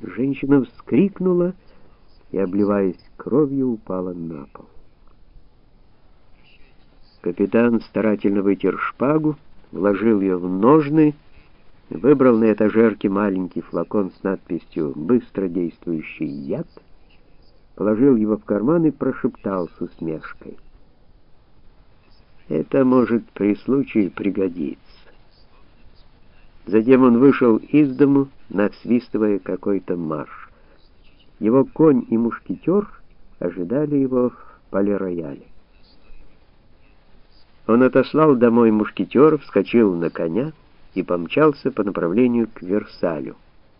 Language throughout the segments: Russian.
Женщина вскрикнула и, обливаясь кровью, упала на пол. Капитан старательно вытер шпагу, вложил ее в ножны, выбрал на этажерке маленький флакон с надписью «Быстродействующий яд», положил его в карман и прошептал с усмешкой: «Это может при случае пригодиться». Затем он вышел из дому, насвистывая какой-то марш. Его конь и мушкетер ожидали его в Пале-Рояле. Он отослал домой мушкетеров, вскочил на коня и помчался по направлению к Версалю.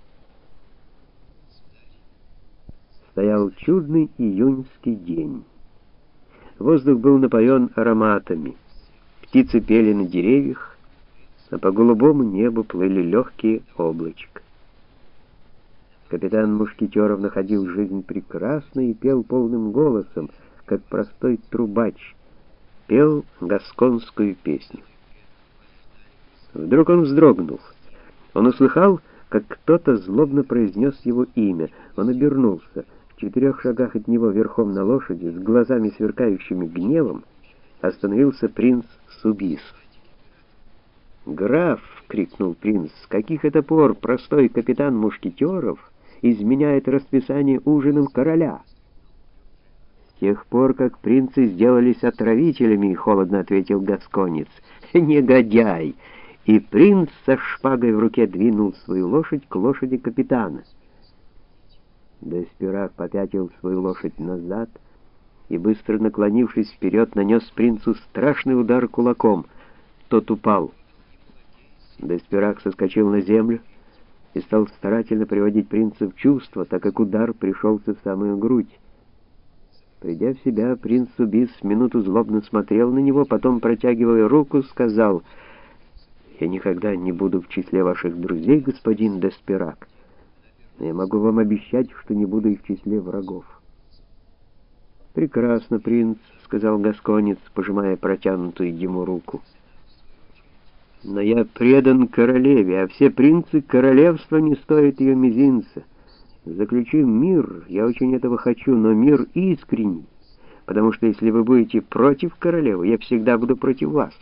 Стоял чудный июньский день. Воздух был напоен ароматами. Птицы пели на деревьях, а по голубому небу плыли легкие облачка. Капитан мушкетеров находил жизнь прекрасной и пел полным голосом, как простой трубач, пел гасконскую песню. Вдруг он вздрогнул. Он услыхал, как кто-то злобно произнес его имя. Он обернулся. В 4 шагах от него, верхом на лошади, с глазами сверкающими гневом, остановился принц Субис. «Граф!» — крикнул принц. «С каких это пор простой капитан мушкетеров изменяет расписание ужином короля?» «С тех пор, как принцы сделались отравителями», — холодно ответил гасконец. «Негодяй!» И принц со шпагой в руке двинул свою лошадь к лошади капитана. Деспирак попятил свою лошадь назад и, быстро наклонившись вперед, нанес принцу страшный удар кулаком. Тот упал. Деспирак соскочил на землю и стал старательно приводить принца в чувство, так как удар пришелся в самую грудь. Придя в себя, принц Субис минуту злобно смотрел на него, потом, протягивая руку, сказал: «Я никогда не буду в числе ваших друзей, господин Деспирак, но я могу вам обещать, что не буду и в числе врагов». «Прекрасно, принц», — сказал гасконец, пожимая протянутую ему руку. «Но я предан королеве, а все принцы королевства не стоят ее мизинца. Заключим мир, я очень этого хочу, но мир искренний, потому что если вы будете против королевы, я всегда буду против вас».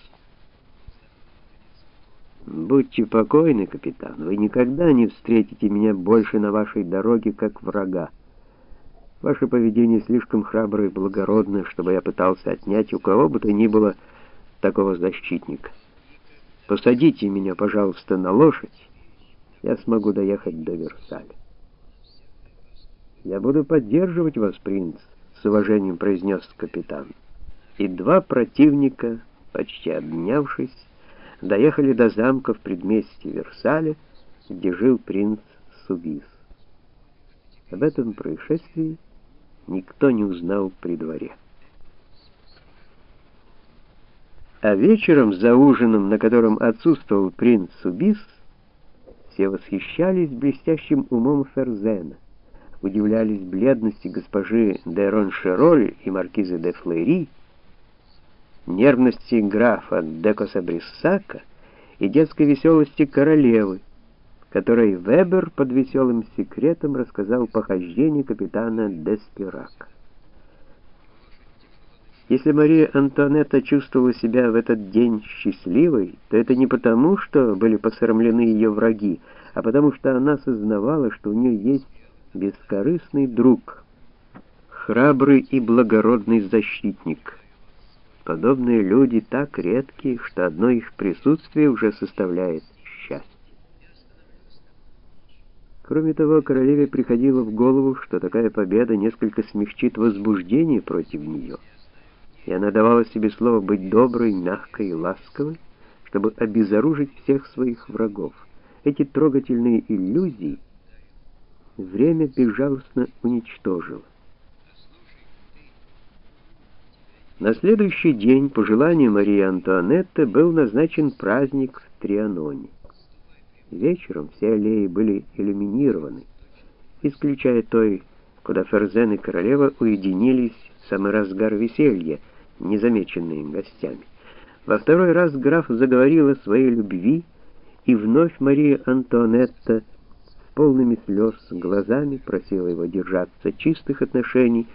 «Будьте покойны, капитан, вы никогда не встретите меня больше на вашей дороге, как врага. Ваше поведение слишком храбро и благородно, чтобы я пытался отнять у кого бы то ни было такого защитника. Посадите меня, пожалуйста, на лошадь, я смогу доехать до Версаля». «Я буду поддерживать вас, принц», — с уважением произнес капитан. И 2 противника, почти обнявшись, доехали до замка в предместье Версаля, где жил принц Субис. Об этом происшествии никто не узнал при дворе. А вечером за ужином, на котором отсутствовал принц Субис, все восхищались блестящим умом Ферзена, удивлялись бледности госпожи де Роншероль и маркизы де Флери, нервности графа де Косабриссака и детской веселости королевы, которой Вебер под веселым секретом рассказал похождения капитана Деспирака. Если Мария Антуанетта чувствовала себя в этот день счастливой, то это не потому, что были посрамлены ее враги, а потому что она сознавала, что у нее есть бескорыстный друг, храбрый и благородный защитник. Подобные люди так редки, что одно их присутствие уже составляет счастье. Кроме того, королеве приходило в голову, что такая победа несколько смягчит возбуждение против нее, и она давала себе слово быть доброй, мягкой и ласковой, чтобы обезоружить всех своих врагов. Эти трогательные иллюзии время безжалостно уничтожило. На следующий день, по желанию Марии Антуанетты, был назначен праздник в Трианоне. Вечером все аллеи были иллюминированы, исключая той, куда Ферзен и королева уединились в самый разгар веселья, незамеченные гостями. Во 2-й раз граф заговорил о своей любви, и вновь Мария Антуанетта полными слез глазами просила его держаться чистых отношений